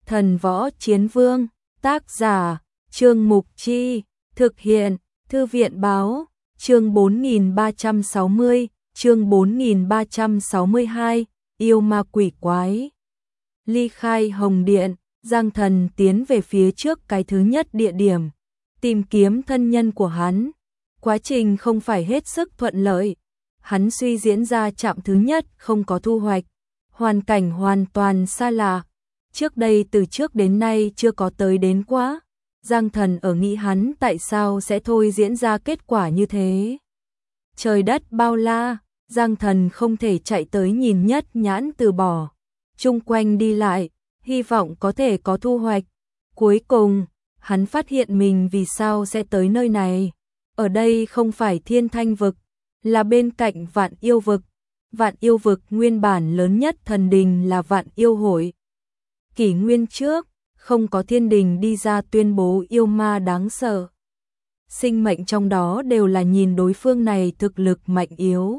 Thần Võ Chiến Vương, tác giả, Trương Mục Chi, thực hiện, Thư viện Báo, chương 4360, chương 4362, yêu ma quỷ quái. Ly khai Hồng Điện, Giang Thần tiến về phía trước cái thứ nhất địa điểm, tìm kiếm thân nhân của hắn. Quá trình không phải hết sức thuận lợi, hắn suy diễn ra trạm thứ nhất không có thu hoạch, hoàn cảnh hoàn toàn xa lạ. Trước đây từ trước đến nay chưa có tới đến quá. Giang Thần ở nghĩ hắn tại sao sẽ thôi diễn ra kết quả như thế. Trời đất bao la, Giang Thần không thể chạy tới nhìn nhất nhãn từ bỏ. Chung quanh đi lại, hy vọng có thể có thu hoạch. Cuối cùng, hắn phát hiện mình vì sao sẽ tới nơi này. Ở đây không phải Thiên Thanh Vực, là bên cạnh Vạn Yêu Vực. Vạn Yêu Vực nguyên bản lớn nhất thần đình là Vạn Yêu Hội. Kỷ nguyên trước, không có thiên đình đi ra tuyên bố yêu ma đáng sợ. Sinh mệnh trong đó đều là nhìn đối phương này thực lực mạnh yếu.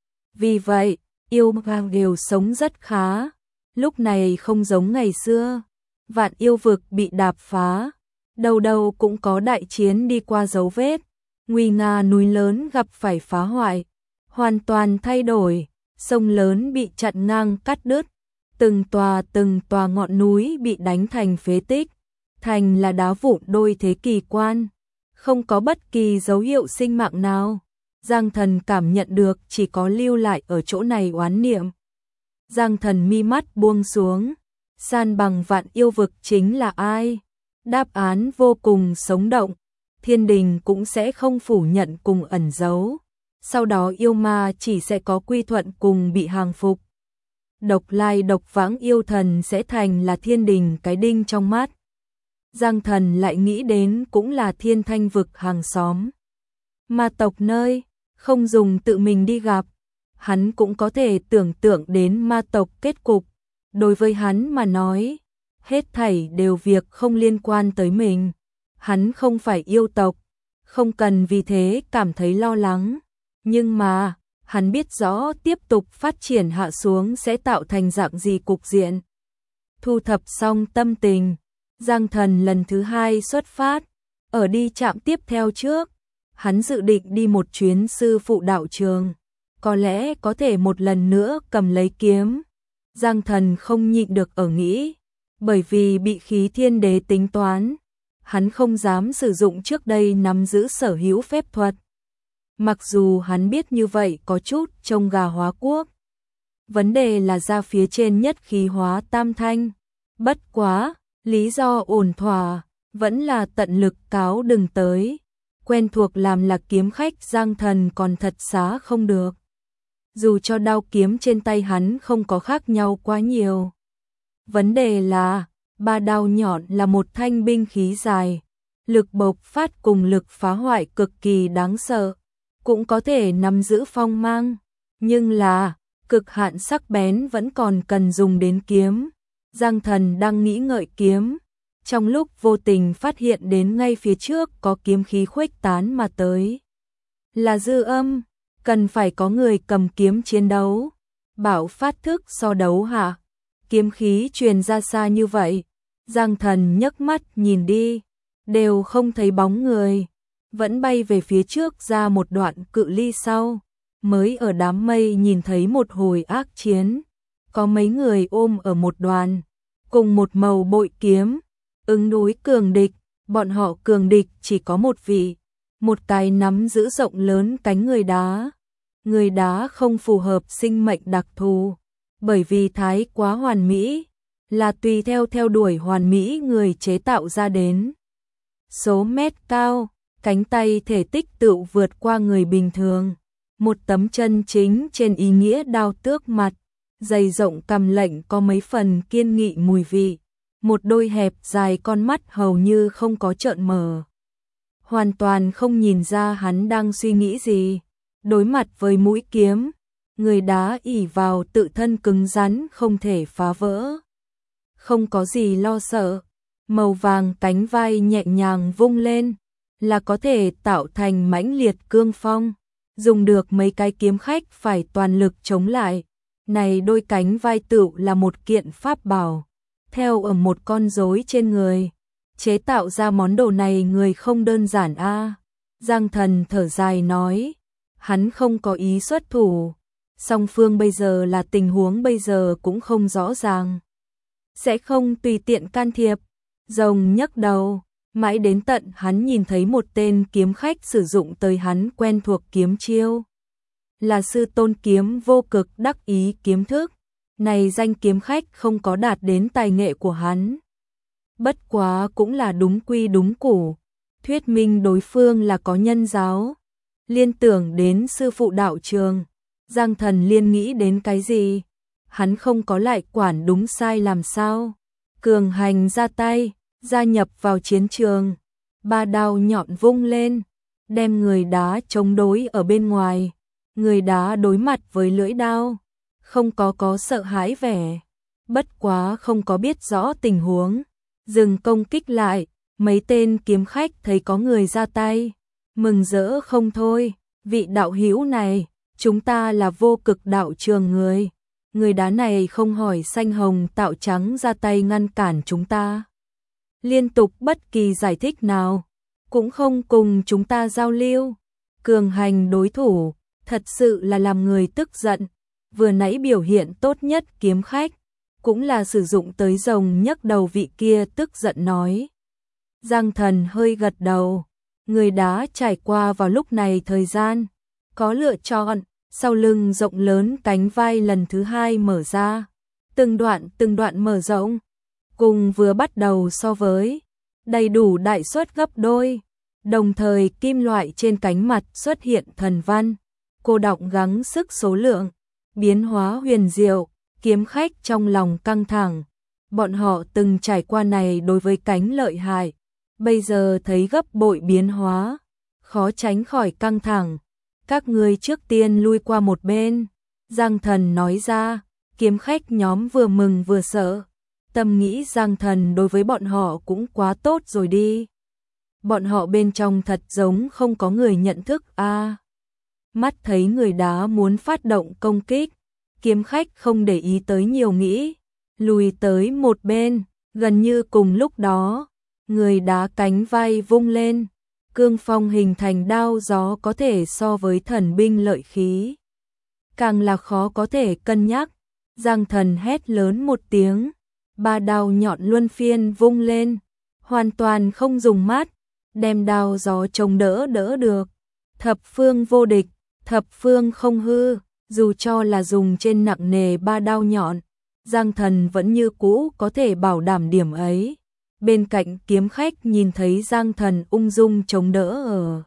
Vì vậy, yêu ma đều sống rất khá. Lúc này không giống ngày xưa. Vạn Yêu Vực bị đạp phá. Đầu đầu cũng có đại chiến đi qua dấu vết. Nguy nga núi lớn gặp phải phá hoại. Hoàn toàn thay đổi. Sông lớn bị chặn ngang cắt đứt. Từng tòa ngọn núi bị đánh thành phế tích, thành là đá vụn đôi thế kỳ quan, không có bất kỳ dấu hiệu sinh mạng nào. Giang Thần cảm nhận được chỉ có lưu lại ở chỗ này oán niệm. Giang Thần mi mắt buông xuống, san bằng Vạn Yêu Vực chính là ai? Đáp án vô cùng sống động, thiên đình cũng sẽ không phủ nhận cùng ẩn giấu. Sau đó yêu ma chỉ sẽ có quy thuận cùng bị hàng phục. Độc lai độc vãng yêu thần sẽ thành là thiên đình cái đinh trong mắt. Giang Thần lại nghĩ đến cũng là Thiên Thanh Vực hàng xóm. Ma tộc nơi, không dùng tự mình đi gặp. Hắn cũng có thể tưởng tượng đến ma tộc kết cục. Đối với hắn mà nói, hết thảy đều việc không liên quan tới mình. Hắn không phải yêu tộc, không cần vì thế cảm thấy lo lắng. Nhưng mà, hắn biết rõ tiếp tục phát triển hạ xuống sẽ tạo thành dạng gì cục diện. Thu thập xong tâm tình, Giang Thần lần thứ hai xuất phát, ở đi trạm tiếp theo trước. Hắn dự định đi một chuyến sư phụ đạo trường, có lẽ có thể một lần nữa cầm lấy kiếm. Giang Thần không nhịn được ở nghĩ, bởi vì bị khí thiên đế tính toán, hắn không dám sử dụng trước đây nắm giữ sở hữu phép thuật. Mặc dù hắn biết như vậy có chút trông gà hóa quốc. Vấn đề là ra phía trên nhất khí hóa tam thanh. Bất quá, lý do ổn thỏa, vẫn là tận lực cáo đừng tới. Quen thuộc làm là kiếm khách Giang Thần còn thật xá không được. Dù cho đao kiếm trên tay hắn không có khác nhau quá nhiều. Vấn đề là, ba đao nhọn là một thanh binh khí dài. Lực bộc phát cùng lực phá hoại cực kỳ đáng sợ. Cũng có thể nắm giữ phong mang, nhưng là cực hạn sắc bén vẫn còn cần dùng đến kiếm. Giang Thần đang nghĩ ngợi kiếm, trong lúc vô tình phát hiện đến ngay phía trước có kiếm khí khuếch tán mà tới. Là dư âm, cần phải có người cầm kiếm chiến đấu. Bảo phát thức so đấu hả? Kiếm khí truyền ra xa như vậy. Giang Thần nhấc mắt nhìn đi, đều không thấy bóng người. Vẫn bay về phía trước ra một đoạn cự ly sau, mới ở đám mây nhìn thấy một hồi ác chiến. Có mấy người ôm ở một đoàn, cùng một màu bội kiếm, ứng đối cường địch. Bọn họ cường địch chỉ có một vị, một cái nắm giữ rộng lớn cánh người đá. Người đá không phù hợp sinh mệnh đặc thù, bởi vì thái quá hoàn mỹ, là tùy theo đuổi hoàn mỹ người chế tạo ra đến. Số mét cao, cánh tay thể tích tự vượt qua người bình thường. Một tấm chân chính trên ý nghĩa đao tước mặt, dày rộng cằm lệnh có mấy phần kiên nghị mùi vị. Một đôi hẹp dài con mắt hầu như không có trợn mở. Hoàn toàn không nhìn ra hắn đang suy nghĩ gì. Đối mặt với mũi kiếm, người đá ỷ vào tự thân cứng rắn không thể phá vỡ. Không có gì lo sợ, màu vàng cánh vai nhẹ nhàng vung lên, là có thể tạo thành mãnh liệt cương phong, dùng được mấy cái kiếm khách phải toàn lực chống lại. Này đôi cánh vai tựu là một kiện pháp bảo, theo ở một con rối trên người. Chế tạo ra món đồ này người không đơn giản a. Giang Thần thở dài nói, hắn không có ý xuất thủ. Song phương bây giờ là tình huống bây giờ cũng không rõ ràng. Sẽ không tùy tiện can thiệp. Rồng nhấc đầu, mãi đến tận hắn nhìn thấy một tên kiếm khách sử dụng tới hắn quen thuộc kiếm chiêu. Là sư tôn kiếm vô cực đắc ý kiếm thức. Này danh kiếm khách không có đạt đến tài nghệ của hắn. Bất quá cũng là đúng quy đúng củ. Thuyết minh đối phương là có nhân giáo. Liên tưởng đến sư phụ đạo trường. Giang Thần liên nghĩ đến cái gì? Hắn không có lại quản đúng sai làm sao. Cường hành ra tay, gia nhập vào chiến trường. Ba đao nhọn vung lên, đem người đá chống đối ở bên ngoài. Người đá đối mặt với lưỡi đao, không có sợ hãi vẻ. Bất quá không có biết rõ tình huống. Dừng công kích lại, mấy tên kiếm khách thấy có người ra tay. Mừng rỡ không thôi, vị đạo hữu này, chúng ta là vô cực đạo trường người. Người đá này không hỏi xanh hồng tạo trắng ra tay ngăn cản chúng ta. Liên tục bất kỳ giải thích nào, cũng không cùng chúng ta giao lưu. Cường hành đối thủ, thật sự là làm người tức giận. Vừa nãy biểu hiện tốt nhất kiếm khách, cũng là sử dụng tới rồng nhấc đầu vị kia tức giận nói. Giang Thần hơi gật đầu, người đá trải qua vào lúc này thời gian, có lựa chọn, sau lưng rộng lớn cánh vai lần thứ hai mở ra, từng đoạn mở rộng, cùng vừa bắt đầu so với, đầy đủ đại suất gấp đôi, đồng thời kim loại trên cánh mặt xuất hiện thần văn, cô đọng gắng sức số lượng, biến hóa huyền diệu, kiếm khách trong lòng căng thẳng, bọn họ từng trải qua này đối với cánh lợi hại, bây giờ thấy gấp bội biến hóa, khó tránh khỏi căng thẳng. Các ngươi trước tiên lui qua một bên, Giang Thần nói ra, kiếm khách nhóm vừa mừng vừa sợ, tâm nghĩ Giang Thần đối với bọn họ cũng quá tốt rồi đi. Bọn họ bên trong thật giống không có người nhận thức a. Mắt thấy người đá muốn phát động công kích, kiếm khách không để ý tới nhiều nghĩ, lùi tới một bên, gần như cùng lúc đó, người đá cánh vai vung lên. Cương phong hình thành đao gió có thể so với thần binh lợi khí. Càng là khó có thể cân nhắc. Giang Thần hét lớn một tiếng. Ba đao nhọn luân phiên vung lên. Hoàn toàn không dùng mắt. Đem đao gió chống đỡ được. Thập phương vô địch. Thập phương không hư. Dù cho là dùng trên nặng nề ba đao nhọn. Giang Thần vẫn như cũ có thể bảo đảm điểm ấy. Bên cạnh kiếm khách nhìn thấy Giang Thần ung dung chống đỡ ở.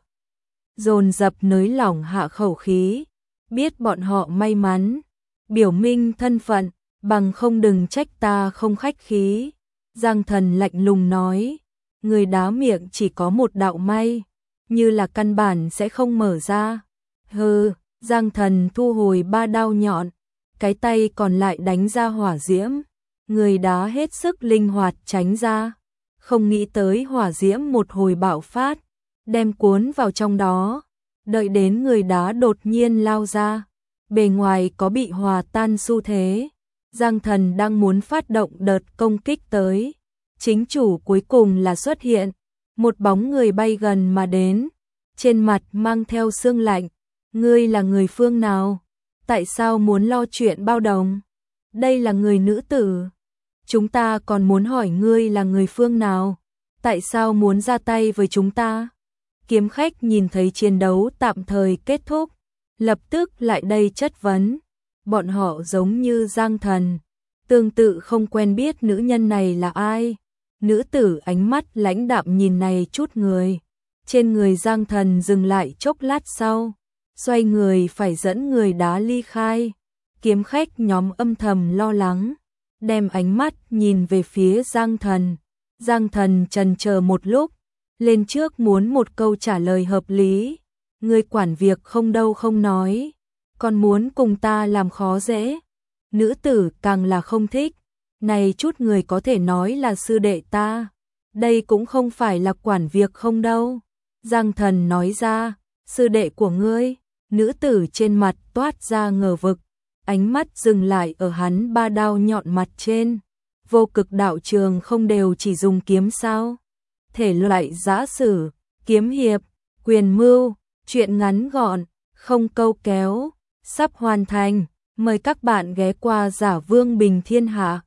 Dồn dập nới lỏng hạ khẩu khí. Biết bọn họ may mắn. Biểu minh thân phận. Bằng không đừng trách ta không khách khí. Giang Thần lạnh lùng nói. Người đá miệng chỉ có một đạo may. Như là căn bản sẽ không mở ra. Hừ, Giang Thần thu hồi ba đao nhọn. Cái tay còn lại đánh ra hỏa diễm. Người đá hết sức linh hoạt tránh ra. Không nghĩ tới hỏa diễm một hồi bạo phát, đem cuốn vào trong đó, đợi đến người đá đột nhiên lao ra, bề ngoài có bị hòa tan xu thế. Giang Thần đang muốn phát động đợt công kích tới, chính chủ cuối cùng là xuất hiện, một bóng người bay gần mà đến, trên mặt mang theo sương lạnh. Ngươi là người phương nào? Tại sao muốn lo chuyện bao đồng? Đây là người nữ tử. Chúng ta còn muốn hỏi ngươi là người phương nào? Tại sao muốn ra tay với chúng ta? Kiếm khách nhìn thấy chiến đấu tạm thời kết thúc, lập tức lại đây chất vấn. Bọn họ giống như Giang Thần, tương tự không quen biết nữ nhân này là ai. Nữ tử ánh mắt lãnh đạm nhìn này chút người. Trên người Giang Thần dừng lại chốc lát sau, xoay người phải dẫn người đá ly khai. Kiếm khách nhóm âm thầm lo lắng, đem ánh mắt nhìn về phía Giang Thần. Giang Thần chần chờ một lúc, lên trước muốn một câu trả lời hợp lý. Ngươi quản việc không đâu không nói, còn muốn cùng ta làm khó dễ. Nữ tử càng là không thích. Này chút người có thể nói là sư đệ ta, đây cũng không phải là quản việc không đâu. Giang Thần nói ra, sư đệ của ngươi. Nữ tử trên mặt toát ra ngờ vực, ánh mắt dừng lại ở hắn ba đao nhọn mặt trên. Vô cực đạo trường không đều chỉ dùng kiếm sao? Thể loại giã sử, kiếm hiệp, quyền mưu, truyện ngắn gọn, không câu kéo, sắp hoàn thành. Mời các bạn ghé qua Giả Vương Bình Thiên Hạ.